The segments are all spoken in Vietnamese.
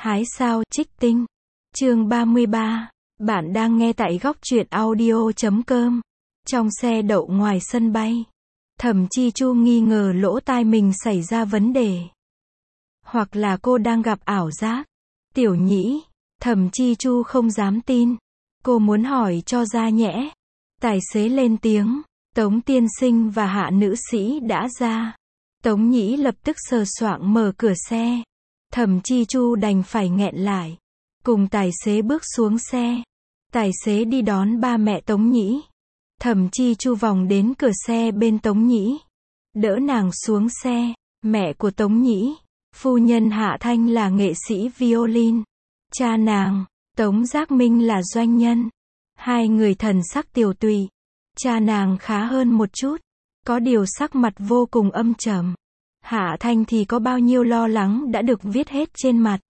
Hái sao, trích tinh. Chương 33. Bạn đang nghe tại góc truyện audio.com. Trong xe đậu ngoài sân bay, Thẩm Chi Chu nghi ngờ lỗ tai mình xảy ra vấn đề. Hoặc là cô đang gặp ảo giác. Tiểu Nhĩ, Thẩm Chi Chu không dám tin. Cô muốn hỏi cho ra nhẽ. Tài xế lên tiếng, Tống tiên sinh và Hạ nữ sĩ đã ra. Tống Nhĩ lập tức sờ soạng mở cửa xe. Thẩm Chi Chu đành phải nghẹn lại. Cùng tài xế bước xuống xe. Tài xế đi đón ba mẹ Tống Nhĩ. Thẩm Chi Chu vòng đến cửa xe bên Tống Nhĩ. Đỡ nàng xuống xe. Mẹ của Tống Nhĩ, phu nhân Hạ Thanh là nghệ sĩ violin. Cha nàng, Tống Giác Minh là doanh nhân. Hai người thần sắc tiều tụy. Cha nàng khá hơn một chút. Có điều sắc mặt vô cùng âm trầm. Hạ Thanh thì có bao nhiêu lo lắng đã được viết hết trên mặt.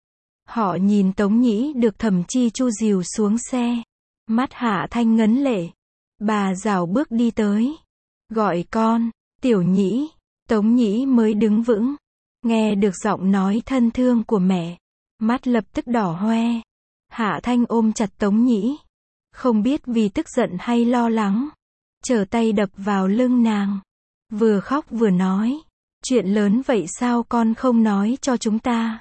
Họ nhìn Tống Nhĩ được Thẩm Chi Chu dìu xuống xe. Mắt Hạ Thanh ngấn lệ. Bà rảo bước đi tới. Gọi con, Tiểu Nhĩ. Tống Nhĩ mới đứng vững. Nghe được giọng nói thân thương của mẹ. Mắt lập tức đỏ hoe. Hạ Thanh ôm chặt Tống Nhĩ. Không biết vì tức giận hay lo lắng. Trở tay đập vào lưng nàng. Vừa khóc vừa nói. Chuyện lớn vậy sao con không nói cho chúng ta?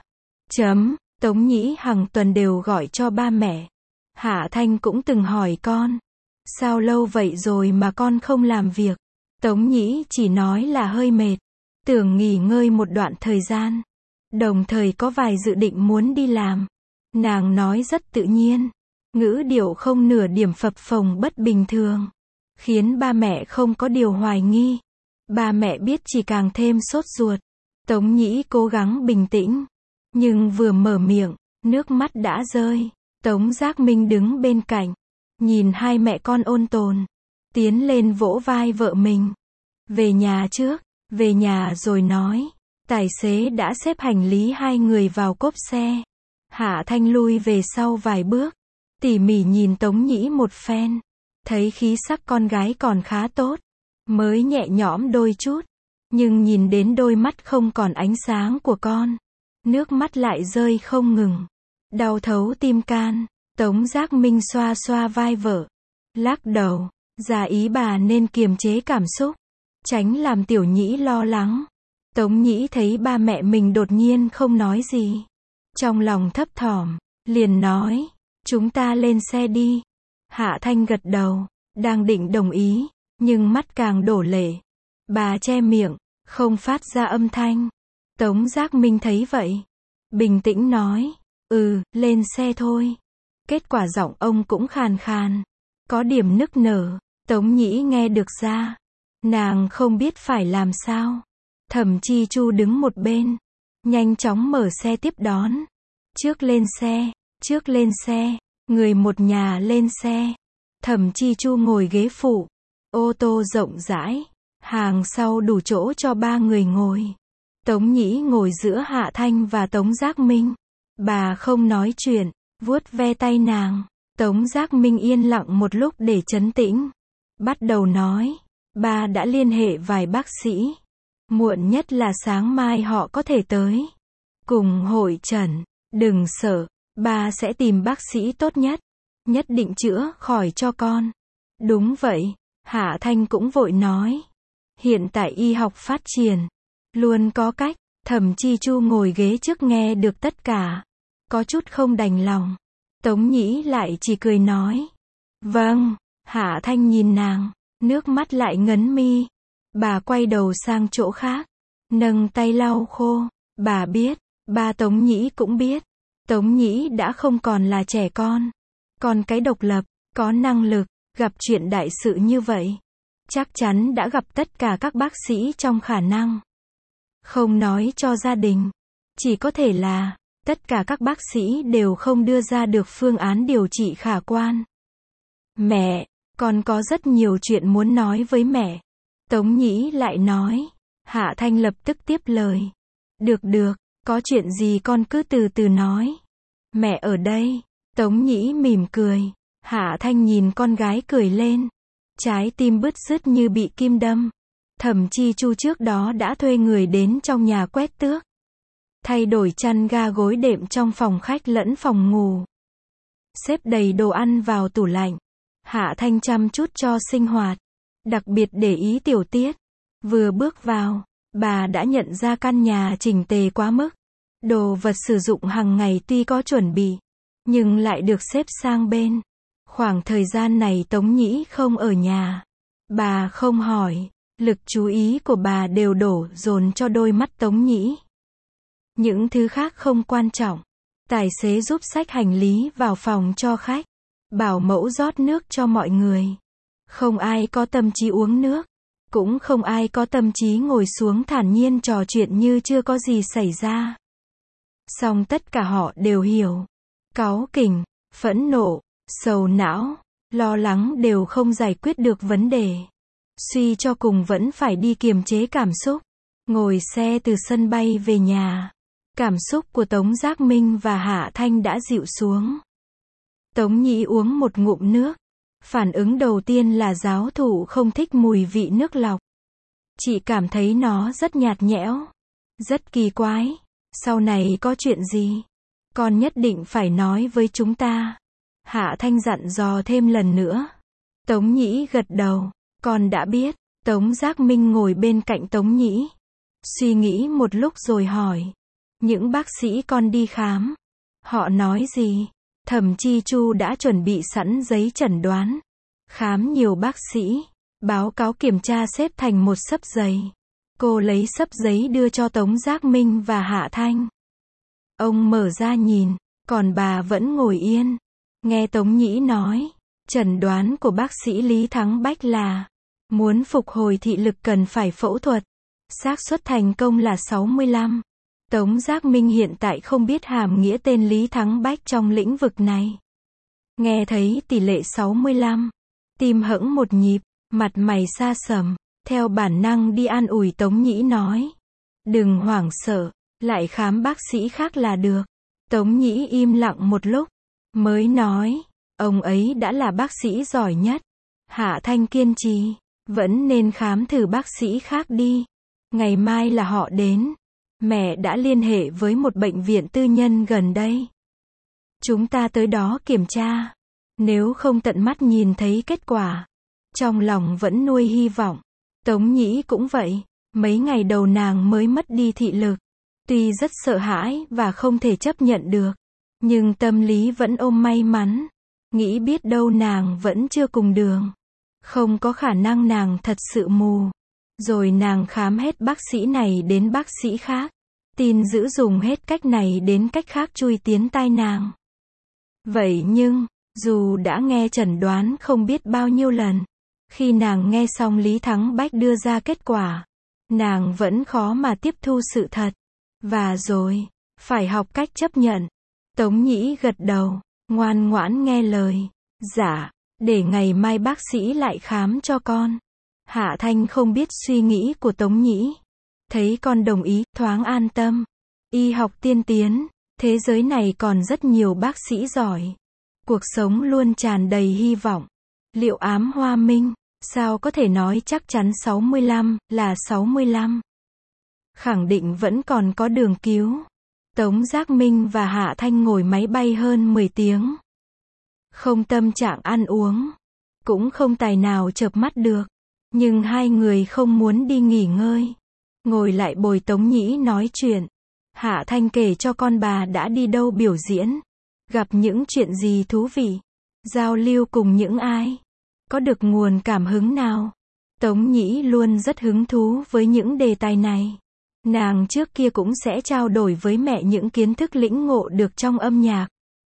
Tống Nhĩ hàng tuần đều gọi cho ba mẹ. Hạ Thanh cũng từng hỏi con. Sao lâu vậy rồi mà con không làm việc? Tống Nhĩ chỉ nói là hơi mệt. Tưởng nghỉ ngơi một đoạn thời gian. Đồng thời có vài dự định muốn đi làm. Nàng nói rất tự nhiên. Ngữ điệu không nửa điểm phập phồng bất bình thường. Khiến ba mẹ không có điều hoài nghi. Ba mẹ biết chỉ càng thêm sốt ruột. Tống Nhĩ cố gắng bình tĩnh. Nhưng vừa mở miệng, nước mắt đã rơi. Tống Giác Minh đứng bên cạnh. Nhìn hai mẹ con ôn tồn. Tiến lên vỗ vai vợ mình. Về nhà trước, về nhà rồi nói. Tài xế đã xếp hành lý hai người vào cốp xe. Hạ Thanh lui về sau vài bước. Tỉ mỉ nhìn Tống Nhĩ một phen. Thấy khí sắc con gái còn khá tốt. Mới nhẹ nhõm đôi chút. Nhưng nhìn đến đôi mắt không còn ánh sáng của con. Nước mắt lại rơi không ngừng. Đau thấu tim can. Tống Giác Minh xoa xoa vai vợ. Lắc đầu. Giả ý bà nên kiềm chế cảm xúc. Tránh làm Tiểu Nhĩ lo lắng. Tống Nhĩ thấy ba mẹ mình đột nhiên không nói gì. Trong lòng thấp thỏm. Liền nói. Chúng ta lên xe đi. Hạ Thanh gật đầu. Đang định đồng ý. Nhưng mắt càng đổ lệ. Bà che miệng. Không phát ra âm thanh. Tống Giác Minh thấy vậy. Bình tĩnh nói. Lên xe thôi. Kết quả giọng ông cũng khàn khàn. Có điểm nức nở. Tống Nhĩ nghe được ra. Nàng không biết phải làm sao. Thẩm Chi Chu đứng một bên. Nhanh chóng mở xe tiếp đón. Trước lên xe. Người một nhà lên xe. Thẩm Chi Chu ngồi ghế phụ. Ô tô rộng rãi. Hàng sau đủ chỗ cho ba người ngồi. Tống Nhĩ ngồi giữa Hạ Thanh và Tống Giác Minh. Bà không nói chuyện. Vuốt ve tay nàng. Tống Giác Minh yên lặng một lúc để trấn tĩnh. Bắt đầu nói. Ba đã liên hệ vài bác sĩ. Muộn nhất là sáng mai họ có thể tới. Cùng hội trần. Đừng sợ. Ba sẽ tìm bác sĩ tốt nhất. Nhất định chữa khỏi cho con. Đúng vậy. Hạ Thanh cũng vội nói. Hiện tại y học phát triển. Luôn có cách. Thẩm Chi Chu ngồi ghế trước nghe được tất cả. Có chút không đành lòng. Tống Nhĩ lại chỉ cười nói. Vâng. Hạ Thanh nhìn nàng. Nước mắt lại ngấn mi. Bà quay đầu sang chỗ khác. Nâng tay lau khô. Bà biết. Ba Tống Nhĩ cũng biết. Tống Nhĩ đã không còn là trẻ con. Còn cái độc lập. Có năng lực. Gặp chuyện đại sự như vậy. Chắc chắn đã gặp tất cả các bác sĩ trong khả năng. Không nói cho gia đình. Chỉ có thể là. Tất cả các bác sĩ đều không đưa ra được phương án điều trị khả quan. Mẹ. Con có rất nhiều chuyện muốn nói với mẹ. Tống Nhĩ lại nói. Hạ Thanh lập tức tiếp lời. Được. Có chuyện gì con cứ từ từ nói. Mẹ ở đây. Tống Nhĩ mỉm cười. Hạ Thanh nhìn con gái cười lên. Trái tim bứt rứt như bị kim đâm. Thẩm Chi Chu trước đó đã thuê người đến trong nhà quét tước. thay đổi chăn ga gối đệm trong phòng khách lẫn phòng ngủ. Xếp đầy đồ ăn vào tủ lạnh. Hạ Thanh chăm chút cho sinh hoạt, đặc biệt để ý tiểu tiết. Vừa bước vào, bà đã nhận ra căn nhà chỉnh tề quá mức. Đồ vật sử dụng hàng ngày tuy có chuẩn bị, nhưng lại được xếp sang bên. Khoảng thời gian này Tống Nhĩ không ở nhà. Bà không hỏi, lực chú ý của bà đều đổ dồn cho đôi mắt Tống Nhĩ. Những thứ khác không quan trọng. Tài xế giúp xách hành lý vào phòng cho khách. Bảo mẫu rót nước cho mọi người. Không ai có tâm trí uống nước. Cũng không ai có tâm trí ngồi xuống thản nhiên trò chuyện như chưa có gì xảy ra. Song tất cả họ đều hiểu. Cáu kỉnh, phẫn nộ, sầu não, lo lắng đều không giải quyết được vấn đề. Suy cho cùng vẫn phải đi kiềm chế cảm xúc. Ngồi xe từ sân bay về nhà. Cảm xúc của Tống Giác Minh và Hạ Thanh đã dịu xuống. Tống Nhĩ uống một ngụm nước. Phản ứng đầu tiên là giáo thụ không thích mùi vị nước lọc. Chị cảm thấy nó rất nhạt nhẽo. Rất kỳ quái. Sau này có chuyện gì? Con nhất định phải nói với chúng ta. Hạ Thanh dặn dò thêm lần nữa. Tống Nhĩ gật đầu. Con đã biết. Tống Giác Minh ngồi bên cạnh Tống Nhĩ. Suy nghĩ một lúc rồi hỏi. Những bác sĩ con đi khám. Họ nói gì? Thẩm Chi Chu đã chuẩn bị sẵn giấy chẩn đoán. Khám nhiều bác sĩ. Báo cáo kiểm tra xếp thành một xấp giấy. Cô lấy xấp giấy đưa cho Tống Giác Minh và Hạ Thanh. Ông mở ra nhìn. Còn bà vẫn ngồi yên. Nghe Tống Nhĩ nói. Chẩn đoán của bác sĩ Lý Thắng Bách là muốn phục hồi thị lực cần phải phẫu thuật. Xác suất thành công là 65. Tống Giác Minh hiện tại không biết hàm nghĩa tên Lý Thắng Bách trong lĩnh vực này. Nghe thấy tỷ lệ 65. Tim hững một nhịp, mặt mày xa sầm. Theo bản năng đi an ủi Tống Nhĩ nói. Đừng hoảng sợ, lại khám bác sĩ khác là được. Tống Nhĩ im lặng một lúc, mới nói. Ông ấy đã là bác sĩ giỏi nhất. Hạ Thanh kiên trì. Vẫn nên khám thử bác sĩ khác đi. Ngày mai là họ đến. Mẹ đã liên hệ với một bệnh viện tư nhân gần đây. Chúng ta tới đó kiểm tra. Nếu không tận mắt nhìn thấy kết quả. Trong lòng vẫn nuôi hy vọng. Tống Nhĩ cũng vậy. Mấy ngày đầu nàng mới mất đi thị lực. Tuy rất sợ hãi và không thể chấp nhận được. Nhưng tâm lý vẫn ôm may mắn. Nghĩ biết đâu nàng vẫn chưa cùng đường. Không có khả năng nàng thật sự mù. Rồi nàng khám hết bác sĩ này đến bác sĩ khác. Tin dữ dùng hết cách này đến cách khác chui tiến tai nàng. Vậy nhưng, dù đã nghe chẩn đoán không biết bao nhiêu lần, khi nàng nghe xong Lý Thắng Bách đưa ra kết quả, nàng vẫn khó mà tiếp thu sự thật. Và rồi, phải học cách chấp nhận. Tống Nhĩ gật đầu, ngoan ngoãn nghe lời. Dạ, để ngày mai bác sĩ lại khám cho con. Hạ Thanh không biết suy nghĩ của Tống Nhĩ. Thấy con đồng ý, thoáng an tâm. Y học tiên tiến, thế giới này còn rất nhiều bác sĩ giỏi. Cuộc sống luôn tràn đầy hy vọng. Liệu ám hoa minh, sao có thể nói chắc chắn 65 là 65? Khẳng định vẫn còn có đường cứu. Tống Giác Minh và Hạ Thanh ngồi máy bay hơn 10 tiếng. Không tâm trạng ăn uống. Cũng không tài nào chợp mắt được. Nhưng hai người không muốn đi nghỉ ngơi. Ngồi lại bồi Tống Nhĩ nói chuyện. Hạ Thanh kể cho con bà đã đi đâu biểu diễn. Gặp những chuyện gì thú vị. Giao lưu cùng những ai. Có được nguồn cảm hứng nào. Tống Nhĩ luôn rất hứng thú với những đề tài này. Nàng trước kia cũng sẽ trao đổi với mẹ những kiến thức lĩnh ngộ được trong âm nhạc.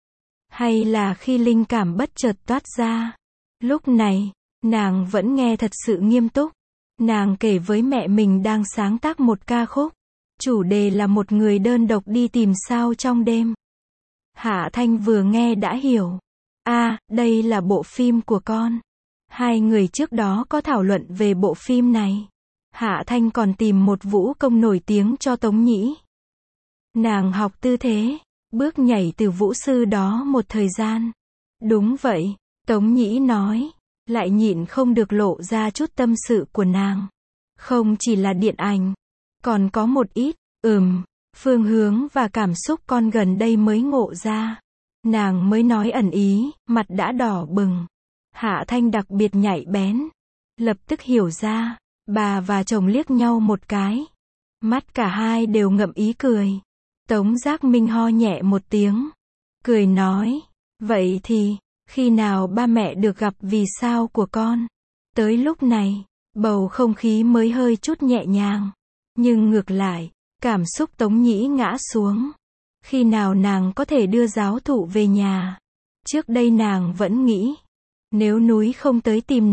Hay là khi linh cảm bất chợt toát ra. Lúc này, nàng vẫn nghe thật sự nghiêm túc. Nàng kể với mẹ mình đang sáng tác một ca khúc. Chủ đề là một người đơn độc đi tìm sao trong đêm. Hạ Thanh vừa nghe đã hiểu. Đây là bộ phim của con. Hai người trước đó có thảo luận về bộ phim này. Hạ Thanh còn tìm một vũ công nổi tiếng cho Tống Nhĩ. Nàng học tư thế, bước nhảy từ vũ sư đó một thời gian. Đúng vậy, Tống Nhĩ nói, lại nhịn không được lộ ra chút tâm sự của nàng. Không chỉ là điện ảnh, còn có một ít, Phương hướng và cảm xúc con gần đây mới ngộ ra. Nàng mới nói ẩn ý, mặt đã đỏ bừng. Hạ Thanh đặc biệt nhạy bén. Lập tức hiểu ra. Bà và chồng liếc nhau một cái. Mắt cả hai đều ngậm ý cười. Tống Giác Minh ho nhẹ một tiếng. Cười nói. Vậy thì, khi nào ba mẹ được gặp vì sao của con? Tới lúc này, bầu không khí mới hơi chút nhẹ nhàng. Nhưng ngược lại, cảm xúc Tống Nhĩ ngã xuống. Khi nào nàng có thể đưa giáo thụ về nhà? Trước đây nàng vẫn nghĩ, nếu núi không tới tìm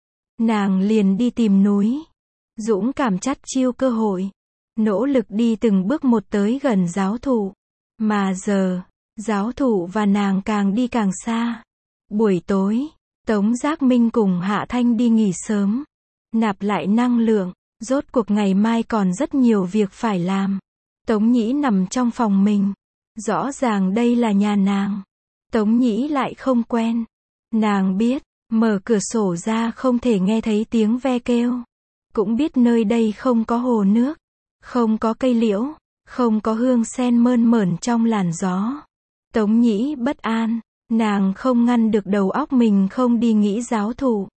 nàng liền đi tìm núi. Dũng cảm chắt chiu cơ hội, nỗ lực đi từng bước một tới gần giáo thụ. Mà giờ, giáo thụ và nàng càng đi càng xa. Buổi tối, Tống Giác Minh cùng Hạ Thanh đi nghỉ sớm, nạp lại năng lượng, rốt cuộc ngày mai còn rất nhiều việc phải làm. Tống Nhĩ nằm trong phòng mình, rõ ràng đây là nhà nàng. Tống Nhĩ lại không quen. Nàng biết, mở cửa sổ ra không thể nghe thấy tiếng ve kêu. Cũng biết nơi đây không có hồ nước, không có cây liễu, không có hương sen mơn mởn trong làn gió. Tống Nhĩ bất an, nàng không ngăn được đầu óc mình không đi nghĩ giáo thụ.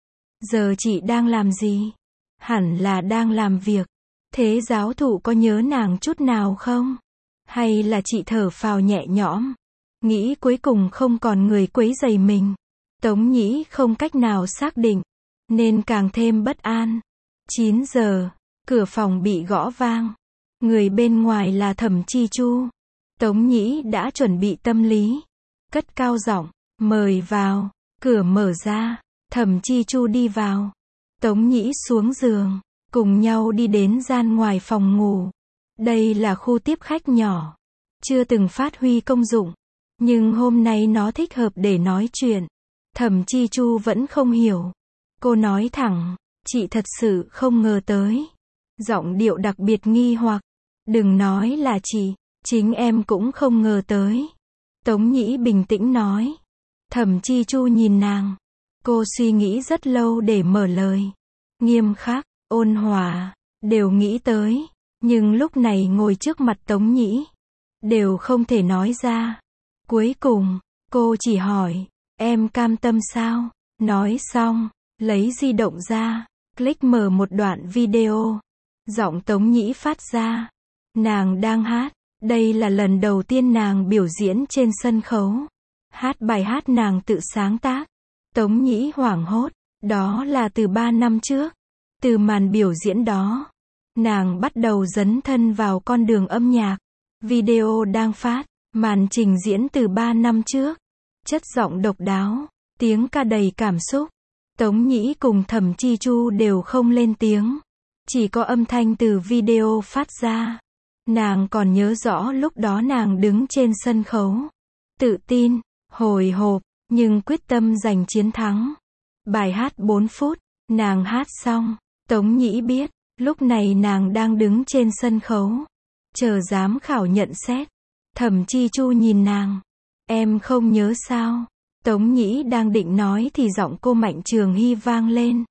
Giờ chị đang làm gì? Hẳn là đang làm việc. Thế giáo thụ có nhớ nàng chút nào không? Hay là chị thở phào nhẹ nhõm? Nghĩ cuối cùng không còn người quấy rầy mình. Tống Nhĩ không cách nào xác định, nên càng thêm bất an. 9 giờ, cửa phòng bị gõ vang. Người bên ngoài là Thẩm Chi Chu. Tống Nhĩ đã chuẩn bị tâm lý. Cất cao giọng, mời vào. Cửa mở ra, Thẩm Chi Chu đi vào. Tống Nhĩ xuống giường, cùng nhau đi đến gian ngoài phòng ngủ. Đây là khu tiếp khách nhỏ, chưa từng phát huy công dụng, nhưng hôm nay nó thích hợp để nói chuyện. Thẩm Chi Chu vẫn không hiểu. Cô nói thẳng, chị thật sự không ngờ tới. Giọng điệu đặc biệt nghi hoặc. Đừng nói là chị, chính em cũng không ngờ tới. Tống Nhĩ bình tĩnh nói. Thẩm Chi Chu nhìn nàng. Cô suy nghĩ rất lâu để mở lời. Nghiêm khắc, ôn hòa, đều nghĩ tới. Nhưng lúc này ngồi trước mặt Tống Nhĩ, đều không thể nói ra. Cuối cùng, cô chỉ hỏi, em cam tâm sao? Nói xong, lấy di động ra, click mở một đoạn video. Giọng Tống Nhĩ phát ra. Nàng đang hát. Đây là lần đầu tiên nàng biểu diễn trên sân khấu. Hát bài hát nàng tự sáng tác. Tống Nhĩ hoảng hốt. Đó là từ 3 năm trước. Từ màn biểu diễn đó, nàng bắt đầu dấn thân vào con đường âm nhạc. Video đang phát, màn trình diễn từ 3 năm trước. Chất giọng độc đáo, tiếng ca đầy cảm xúc. Tống Nhĩ cùng Thẩm Chi Chu đều không lên tiếng. Chỉ có âm thanh từ video phát ra. Nàng còn nhớ rõ lúc đó nàng đứng trên sân khấu. Tự tin, hồi hộp, nhưng quyết tâm giành chiến thắng. Bài hát 4 phút, nàng hát xong. Tống Nhĩ biết, lúc này nàng đang đứng trên sân khấu. Chờ giám khảo nhận xét. Thẩm Chi Chu nhìn nàng. Em không nhớ sao? Tống Nhĩ đang định nói thì giọng cô Mạnh Trường Hy vang lên.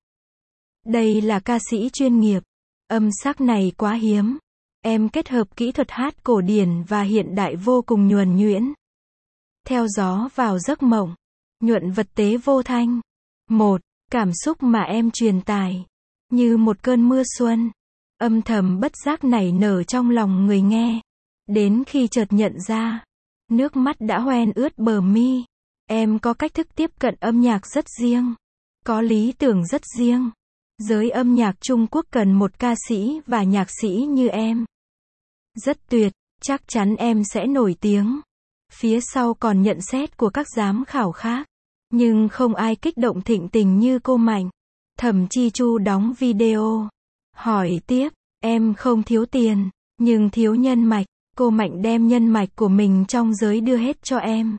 Đây là ca sĩ chuyên nghiệp. Âm sắc này quá hiếm. Em kết hợp kỹ thuật hát cổ điển và hiện đại vô cùng nhuần nhuyễn. Theo gió vào giấc mộng. Nhuận vật tế vô thanh. Một, cảm xúc mà em truyền tải. Như một cơn mưa xuân. Âm thầm bất giác nảy nở trong lòng người nghe. Đến khi chợt nhận ra. Nước mắt đã hoen ướt bờ mi. Em có cách thức tiếp cận âm nhạc rất riêng. Có lý tưởng rất riêng. Giới âm nhạc Trung Quốc cần một ca sĩ và nhạc sĩ như em. Rất tuyệt, chắc chắn em sẽ nổi tiếng. Phía sau còn nhận xét của các giám khảo khác. Nhưng không ai kích động thịnh tình như cô Mạnh. Thẩm Chi Chu đóng video. Hỏi tiếp, em không thiếu tiền, nhưng thiếu nhân mạch. Cô Mạnh đem nhân mạch của mình trong giới đưa hết cho em.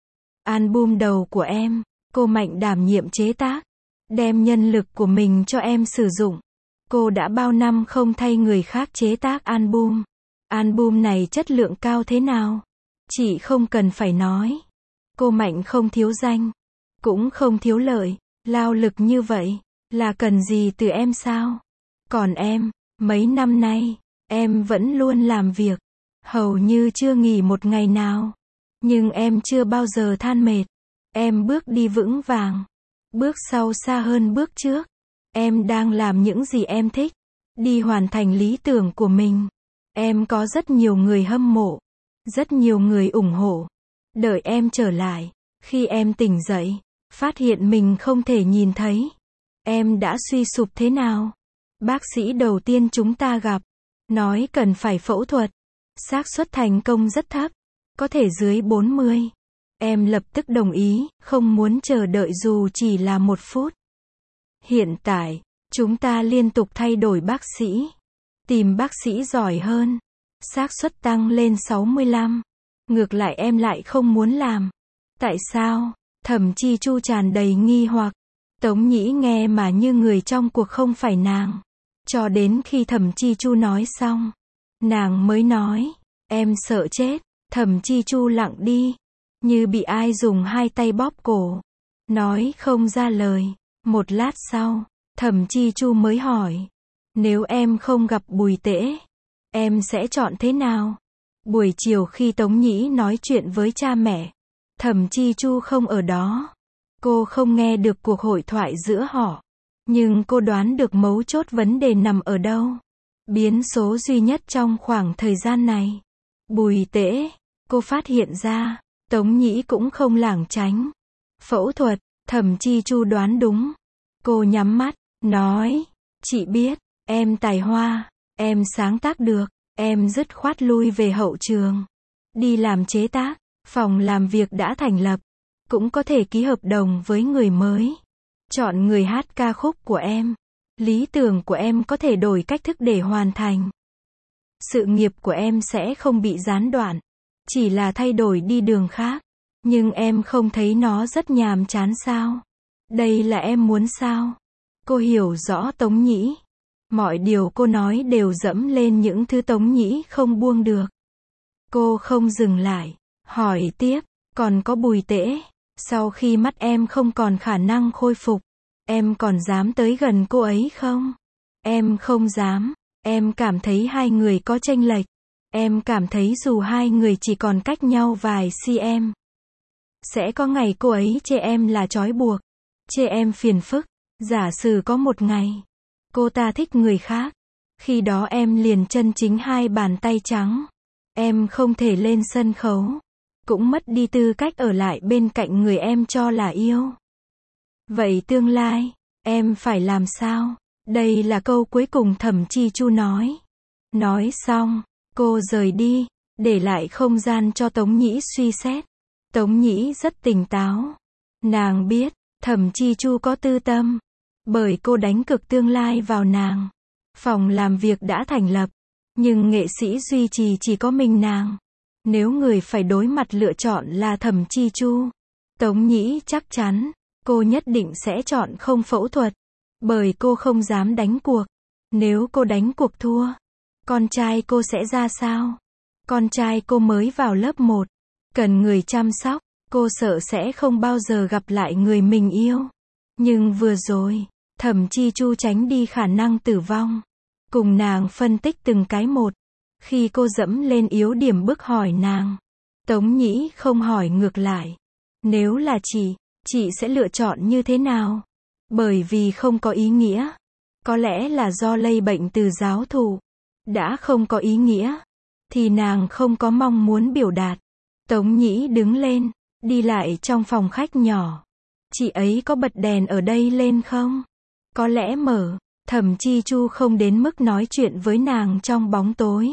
Album đầu của em, cô Mạnh đảm nhiệm chế tác. Đem nhân lực của mình cho em sử dụng. Cô đã bao năm không thay người khác chế tác album. Album này chất lượng cao thế nào? Chị không cần phải nói. Cô Mạnh không thiếu danh, cũng không thiếu lợi. Lao lực như vậy, là cần gì từ em sao? Còn em, mấy năm nay, em vẫn luôn làm việc. hầu như chưa nghỉ một ngày nào. Nhưng em chưa bao giờ than mệt. Em bước đi vững vàng. Bước sau xa hơn bước trước. Em đang làm những gì em thích. Đi hoàn thành lý tưởng của mình. Em có rất nhiều người hâm mộ. Rất nhiều người ủng hộ. Đợi em trở lại. Khi em tỉnh dậy, phát hiện mình không thể nhìn thấy. Em đã suy sụp thế nào? Bác sĩ đầu tiên chúng ta gặp. Nói cần phải phẫu thuật. Xác suất thành công rất thấp. Có thể dưới 40. Em lập tức đồng ý, không muốn chờ đợi dù chỉ là 1 phút. Hiện tại, chúng ta liên tục thay đổi bác sĩ. Tìm bác sĩ giỏi hơn. Xác suất tăng lên 65. Ngược lại em lại không muốn làm. Tại sao? Thẩm Chi Chu tràn đầy nghi hoặc. Tống Nhĩ nghe mà như người trong cuộc không phải nàng. Cho đến khi Thẩm Chi Chu nói xong, nàng mới nói, em sợ chết. Thẩm Chi Chu lặng đi, như bị ai dùng 2 tay bóp cổ. Nói không ra lời. Một lát sau, Thẩm Chi Chu mới hỏi, nếu em không gặp Bùi Tễ, em sẽ chọn thế nào? Buổi chiều khi Tống Nhĩ nói chuyện với cha mẹ, Thẩm Chi Chu không ở đó. Cô không nghe được cuộc hội thoại giữa họ. Nhưng cô đoán được mấu chốt vấn đề nằm ở đâu. Biến số duy nhất trong khoảng thời gian này. Bùi Tễ. Cô phát hiện ra, Tống Nhĩ cũng không lảng tránh. Phẫu thuật, Thẩm Chi Chu đoán đúng. Cô nhắm mắt, nói, chị biết, em tài hoa, em sáng tác được, em dứt khoát lui về hậu trường. Đi làm chế tác, phòng làm việc đã thành lập. Cũng có thể ký hợp đồng với người mới. Chọn người hát ca khúc của em. Lý tưởng của em có thể đổi cách thức để hoàn thành. Sự nghiệp của em sẽ không bị gián đoạn. Chỉ là thay đổi đi đường khác. Nhưng em không thấy nó rất nhàm chán sao? Đây là em muốn sao? Cô hiểu rõ Tống Nhĩ. Mọi điều cô nói đều dẫm lên những thứ Tống Nhĩ không buông được. Cô không dừng lại. Hỏi tiếp, còn có Bùi Tễ. Sau khi mắt em không còn khả năng khôi phục, em còn dám tới gần cô ấy không? Em không dám. Em cảm thấy hai người có chênh lệch. Em cảm thấy dù hai người chỉ còn cách nhau vài cm, sẽ có ngày cô ấy chê em là trói buộc, chê em phiền phức. Giả sử có một ngày, cô ta thích người khác, khi đó em liền chân chính 2 bàn tay trắng. Em không thể lên sân khấu, cũng mất đi tư cách ở lại bên cạnh người em cho là yêu. Vậy tương lai, em phải làm sao? Đây là câu cuối cùng Thẩm Chi Chu nói. Nói xong, cô rời đi, để lại không gian cho Tống Nhĩ suy xét. Tống Nhĩ rất tỉnh táo. Nàng biết, Thẩm Chi Chu có tư tâm, bởi cô đánh cược tương lai vào nàng. Phòng làm việc đã thành lập, nhưng nghệ sĩ duy trì chỉ có mình nàng. Nếu người phải đối mặt lựa chọn là Thẩm Chi Chu, Tống Nhĩ chắc chắn, cô nhất định sẽ chọn không phẫu thuật. Bởi cô không dám đánh cuộc. Nếu cô đánh cuộc thua, con trai cô sẽ ra sao? Con trai cô mới vào lớp 1, cần người chăm sóc, cô sợ sẽ không bao giờ gặp lại người mình yêu. Nhưng vừa rồi, Thẩm Chi Chu tránh đi khả năng tử vong. Cùng nàng phân tích từng cái một. Khi cô dẫm lên yếu điểm bức hỏi nàng, Tống Nhĩ không hỏi ngược lại. Nếu là chị sẽ lựa chọn như thế nào? Bởi vì không có ý nghĩa. Có lẽ là do lây bệnh từ giáo thụ. Đã không có ý nghĩa, thì nàng không có mong muốn biểu đạt. Tống Nhĩ đứng lên, đi lại trong phòng khách nhỏ. Chị ấy có bật đèn ở đây lên không? Có lẽ mở. Thẩm Chi Chu không đến mức nói chuyện với nàng trong bóng tối.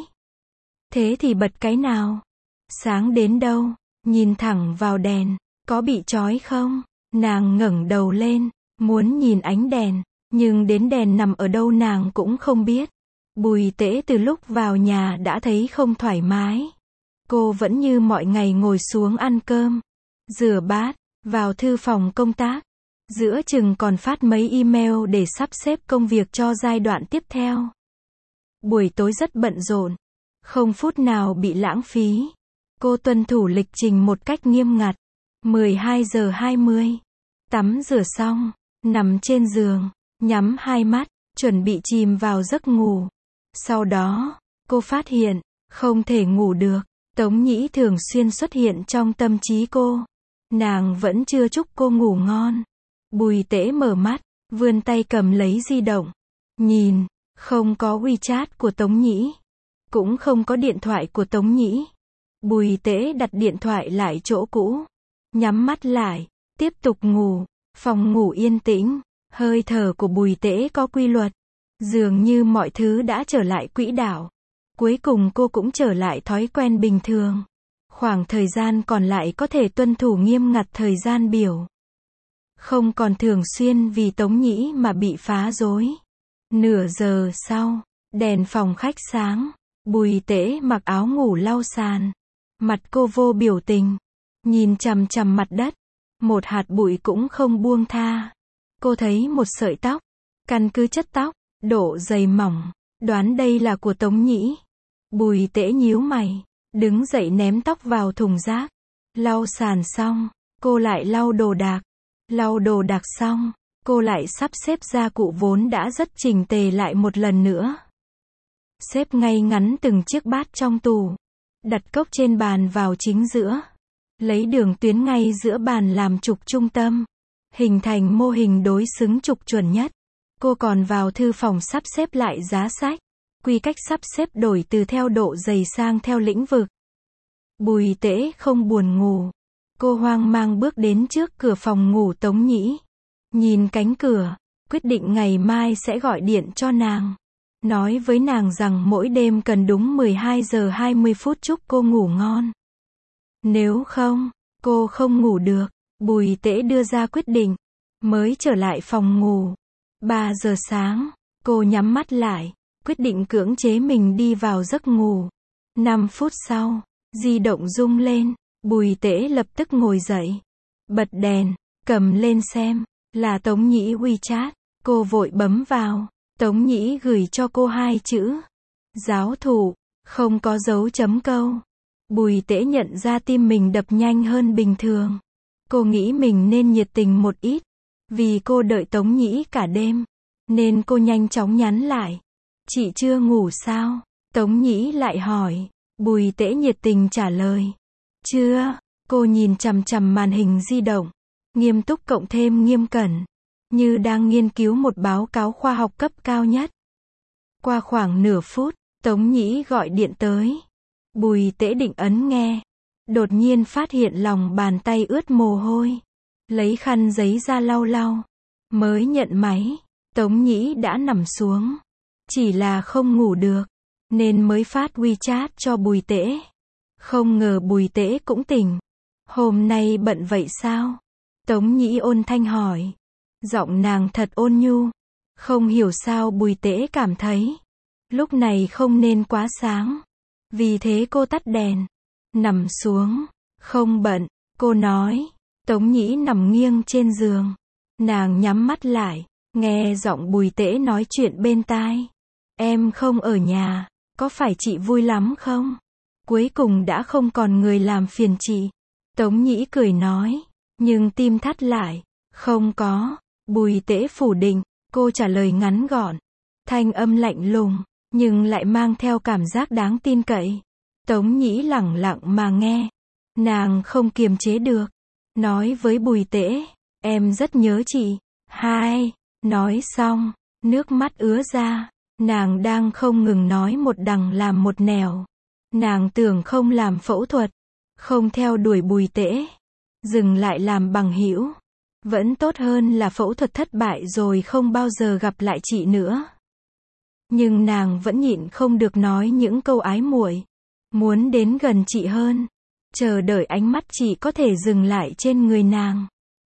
Thế thì bật cái nào? Sáng đến đâu? Nhìn thẳng vào đèn. Có bị chói không? Nàng ngẩng đầu lên, muốn nhìn ánh đèn, nhưng đến đèn nằm ở đâu nàng cũng không biết. Bùi Tễ từ lúc vào nhà đã thấy không thoải mái. Cô vẫn như mọi ngày ngồi xuống ăn cơm, rửa bát, vào thư phòng công tác. Giữa chừng còn phát mấy email để sắp xếp công việc cho giai đoạn tiếp theo. Buổi tối rất bận rộn, không phút nào bị lãng phí. Cô tuân thủ lịch trình một cách nghiêm ngặt. 12 giờ 20, tắm rửa xong, nằm trên giường, nhắm hai mắt, chuẩn bị chìm vào giấc ngủ. Sau đó, cô phát hiện, Không thể ngủ được. Tống Nhĩ thường xuyên xuất hiện trong tâm trí cô. Nàng vẫn chưa chúc cô ngủ ngon. Bùi Tễ mở mắt, vươn tay cầm lấy di động. Nhìn, không có WeChat của Tống Nhĩ. Cũng không có điện thoại của Tống Nhĩ. Bùi Tễ đặt điện thoại lại chỗ cũ. Nhắm mắt lại, tiếp tục ngủ. Phòng ngủ yên tĩnh, hơi thở của Bùi Tễ có quy luật. Dường như mọi thứ đã trở lại quỹ đạo. Cuối cùng cô cũng trở lại thói quen bình thường. Khoảng thời gian còn lại có thể tuân thủ nghiêm ngặt thời gian biểu. Không còn thường xuyên vì Tống Nhĩ mà bị phá rối. Nửa giờ sau, đèn phòng khách sáng. Bùi Tễ mặc áo ngủ lau sàn. Mặt cô vô biểu tình. Nhìn chằm chằm mặt đất. Một hạt bụi cũng không buông tha. Cô thấy một sợi tóc. Căn cứ chất tóc, độ dày mỏng, đoán đây là của Tống Nhĩ. Bùi Tễ nhíu mày, đứng dậy ném tóc vào thùng rác. Lau sàn xong, cô lại lau đồ đạc. Lau đồ đạc xong, cô lại sắp xếp gia cụ vốn đã rất chỉnh tề lại một lần nữa. Xếp ngay ngắn từng chiếc bát trong tủ. Đặt cốc trên bàn vào chính giữa. Lấy đường tuyến ngay giữa bàn làm trục trung tâm. Hình thành mô hình đối xứng trục chuẩn nhất. Cô còn vào thư phòng sắp xếp lại giá sách. Quy cách sắp xếp đổi từ theo độ dày sang theo lĩnh vực. Bùi Tễ không buồn ngủ. Cô hoang mang bước đến trước cửa phòng ngủ Tống Nhĩ. Nhìn cánh cửa, quyết định ngày mai sẽ gọi điện cho nàng. Nói với nàng rằng mỗi đêm cần đúng 12 giờ 20 phút chúc cô ngủ ngon. Nếu không, cô không ngủ được. Bùi Tễ đưa ra quyết định. Mới trở lại phòng ngủ. 3 giờ sáng, cô nhắm mắt lại. Quyết định cưỡng chế mình đi vào giấc ngủ. 5 phút sau, di động rung lên. Bùi Tễ lập tức ngồi dậy. Bật đèn, cầm lên xem. Là Tống Nhĩ WeChat. Cô vội bấm vào. Tống Nhĩ gửi cho cô 2 chữ. Giáo thụ, không có dấu chấm câu. Bùi Tễ nhận ra tim mình đập nhanh hơn bình thường. Cô nghĩ mình nên nhiệt tình một ít. Vì cô đợi Tống Nhĩ cả đêm. Nên cô nhanh chóng nhắn lại. Chị chưa ngủ sao? Tống Nhĩ lại hỏi. Bùi Tễ nhiệt tình trả lời. Chưa. Cô nhìn chằm chằm màn hình di động. Nghiêm túc cộng thêm nghiêm cẩn. Như đang nghiên cứu một báo cáo khoa học cấp cao nhất. Qua khoảng nửa phút, Tống Nhĩ gọi điện tới. Bùi Tễ định ấn nghe. Đột nhiên phát hiện lòng bàn tay ướt mồ hôi. Lấy khăn giấy ra lau lau. Mới nhận máy. Tống Nhĩ đã nằm xuống. Chỉ là không ngủ được. Nên mới phát WeChat cho Bùi Tễ. Không ngờ Bùi Tễ cũng tỉnh. Hôm nay bận vậy sao? Tống Nhĩ ôn thanh hỏi. Giọng nàng thật ôn nhu. Không hiểu sao Bùi Tễ cảm thấy. Lúc này không nên quá sáng. Vì thế cô tắt đèn. Nằm xuống. Không bận. Cô nói. Tống Nhĩ nằm nghiêng trên giường. Nàng nhắm mắt lại. Nghe giọng Bùi Tễ nói chuyện bên tai. Em không ở nhà. Có phải chị vui lắm không? Cuối cùng đã không còn người làm phiền chị. Tống Nhĩ cười nói. Nhưng tim thắt lại. Không có. Bùi Tễ phủ định. Cô trả lời ngắn gọn. Thanh âm lạnh lùng. Nhưng lại mang theo cảm giác đáng tin cậy. Tống Nhĩ lẳng lặng mà nghe. Nàng không kiềm chế được. Nói với Bùi Tễ. Em rất nhớ chị. Hai. Nói xong. Nước mắt ứa ra. Nàng đang không ngừng nói một đằng làm một nẻo. Nàng tưởng không làm phẫu thuật. Không theo đuổi Bùi Tễ. Dừng lại làm bằng hữu. Vẫn tốt hơn là phẫu thuật thất bại rồi không bao giờ gặp lại chị nữa. Nhưng nàng vẫn nhịn không được nói những câu ái muội. Muốn đến gần chị hơn. Chờ đợi ánh mắt chị có thể dừng lại trên người nàng.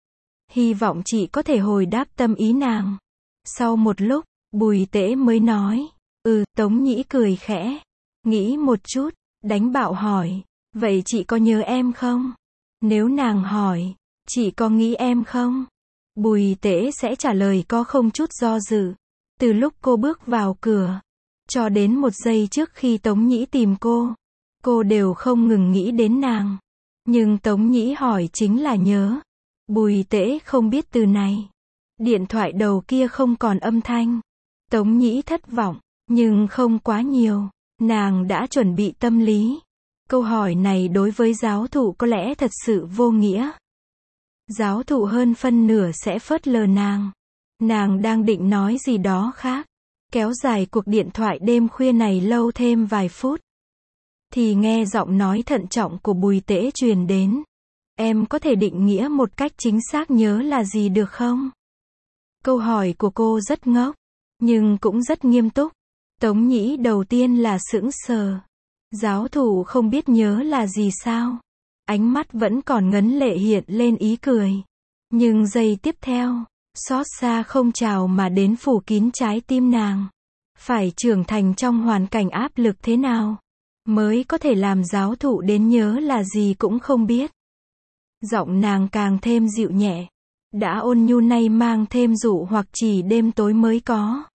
Hy vọng chị có thể hồi đáp tâm ý nàng. Sau một lúc, Bùi Tễ mới nói. Tống Nhĩ cười khẽ. Nghĩ một chút, đánh bạo hỏi. Vậy chị có nhớ em không? Nếu nàng hỏi. Chị có nghĩ em không? Bùi Tễ sẽ trả lời có không chút do dự. Từ lúc cô bước vào cửa. Cho đến một giây trước khi Tống Nhĩ tìm cô đều không ngừng nghĩ đến nàng. Nhưng Tống Nhĩ hỏi chính là nhớ. Bùi Tễ không biết từ này. Điện thoại đầu kia không còn âm thanh. Tống Nhĩ thất vọng, nhưng không quá nhiều. Nàng đã chuẩn bị tâm lý. Câu hỏi này đối với giáo thụ có lẽ thật sự vô nghĩa. Giáo thụ hơn phân nửa sẽ phớt lờ nàng. Nàng đang định nói gì đó khác. Kéo dài cuộc điện thoại đêm khuya này lâu thêm vài phút. Thì nghe giọng nói thận trọng của Bùi Tễ truyền đến. Em có thể định nghĩa một cách chính xác nhớ là gì được không? Câu hỏi của cô rất ngốc, nhưng cũng rất nghiêm túc. Tống Nhĩ đầu tiên là sững sờ. Giáo thụ không biết nhớ là gì sao? Ánh mắt vẫn còn ngấn lệ hiện lên ý cười. Nhưng giây tiếp theo, xót xa không trào mà đến phủ kín trái tim nàng. Phải trưởng thành trong hoàn cảnh áp lực thế nào mới có thể làm giáo thụ đến nhớ là gì cũng không biết. Giọng nàng càng thêm dịu nhẹ. Đã ôn nhu nay mang thêm dụ hoặc chỉ đêm tối mới có.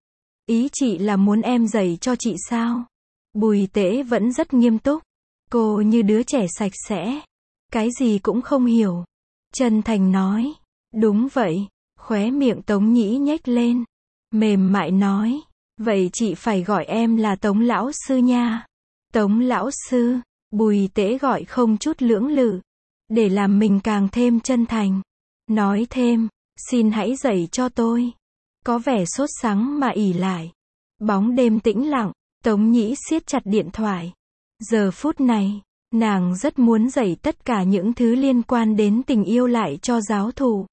Ý chị là muốn em dạy cho chị sao? Bùi Tễ vẫn rất nghiêm túc. Cô như đứa trẻ sạch sẽ. Cái gì cũng không hiểu. Chân thành nói. Đúng vậy. Khóe miệng Tống Nhĩ nhếch lên. Mềm mại nói. Vậy chị phải gọi em là Tống lão sư nha. Tống lão sư. Bùi Tễ gọi không chút lưỡng lự. Để làm mình càng thêm chân thành. Nói thêm. Xin hãy dạy cho tôi. Có vẻ sốt sắng mà ỉ lại. Bóng đêm tĩnh lặng. Tống Nhĩ siết chặt điện thoại. Giờ phút này, nàng rất muốn dạy tất cả những thứ liên quan đến tình yêu lại cho giáo thụ.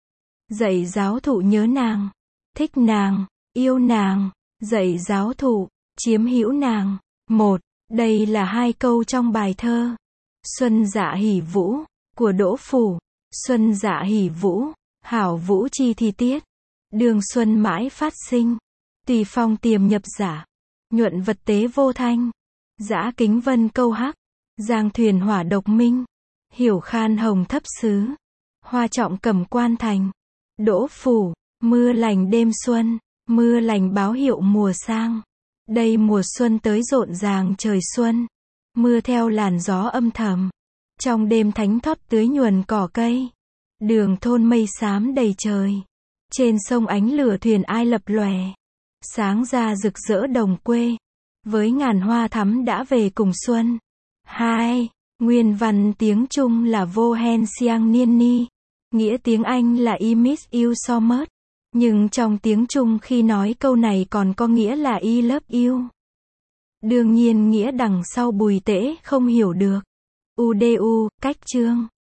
Dạy giáo thụ nhớ nàng, thích nàng, yêu nàng, dạy giáo thụ, chiếm hữu nàng. 1. Đây là 2 câu trong bài thơ Xuân Dạ Hỉ Vũ của Đỗ Phủ. Xuân dạ hỉ vũ, hảo vũ chi thi tiết. Đường xuân mãi phát sinh. Tùy phong tiềm nhập giả. Nhuận vật tế vô thanh. Dã kính vân câu hắc. Giang thuyền hỏa độc minh. Hiểu khan hồng thấp xứ. Hoa trọng cầm quan thành. Đỗ Phủ, mưa lành đêm xuân. Mưa lành báo hiệu mùa sang. Đây mùa xuân tới rộn ràng trời xuân. Mưa theo làn gió âm thầm. Trong đêm thánh thót tưới nhuần cỏ cây. Đường thôn mây xám đầy trời. Trên sông ánh lửa thuyền ai lập lòe. Sáng ra rực rỡ đồng quê. Với ngàn hoa thắm đã về cùng xuân. 2. Nguyên văn tiếng Trung là Vô hen siang niên ni. Nghĩa tiếng Anh là I miss you so much. Nhưng trong tiếng Trung khi nói câu này còn có nghĩa là I love you. Đương nhiên nghĩa đằng sau Bùi Tễ không hiểu được. UDU, cách chương.